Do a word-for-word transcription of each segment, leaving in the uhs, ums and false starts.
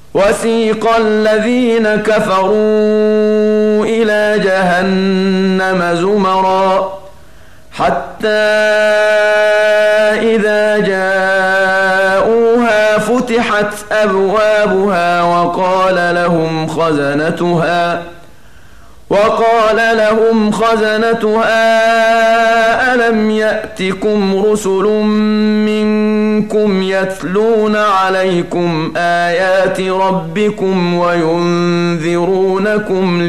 وسيق الذين كفروا إلى جهنم زمرا حتى إذا جاءوها فتحت أبوابها وقال لهم خزنتها وقال لهم خزنتها ألم يأتكم رسل منكم يتلون عليكم آيات ربكم وينذرونكم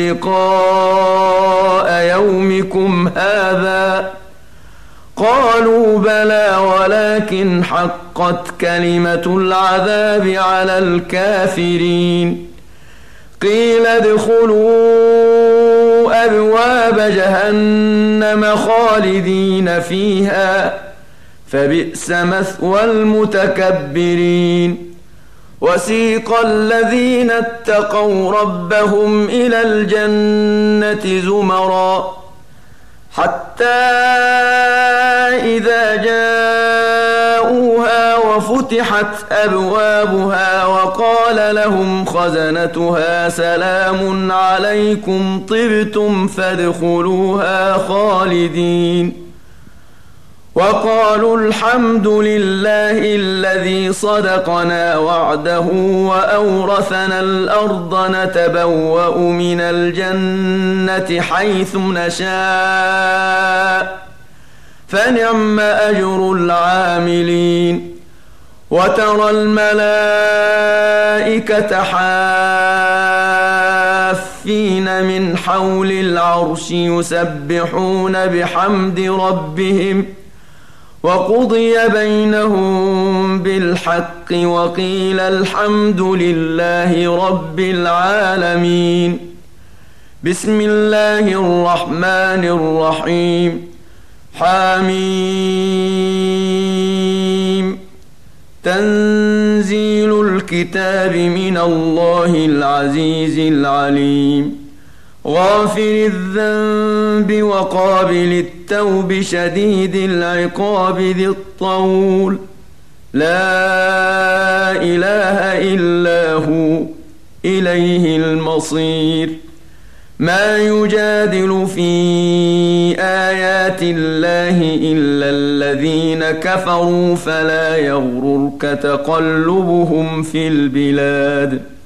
لقاء يومكم هذا؟ قالوا بلى ولكن حقت كلمة العذاب على الكافرين. قيل ادخلوا أبواب جهنم خالدين فيها فبئس مثوى المتكبرين. وسيق الذين اتقوا ربهم إلى الجنة زمرا حتى إذا جاءوها وفتحت أبوابها وقال لهم خزنتها سلام عليكم طبتم فادخلوها خالدين. وقالوا الحمد لله الذي صدقنا وعده وأورثنا الأرض نتبوأ من الجنة حيث نشاء فنعم أجر العاملين. وترى الملائكة حافين من حول العرش يسبحون بحمد ربهم وقضي بينهم بالحق وقيل الحمد لله رب العالمين. بسم الله الرحمن الرحيم. حميم. تنزيل الكتاب من الله العزيز العليم. غافر الذنب وقابل التوب شديد العقاب ذي الطول لا إله إلا هو إليه المصير. ما يجادل في آيات الله إلا الذين كفروا فلا يغررك تقلبهم في البلاد.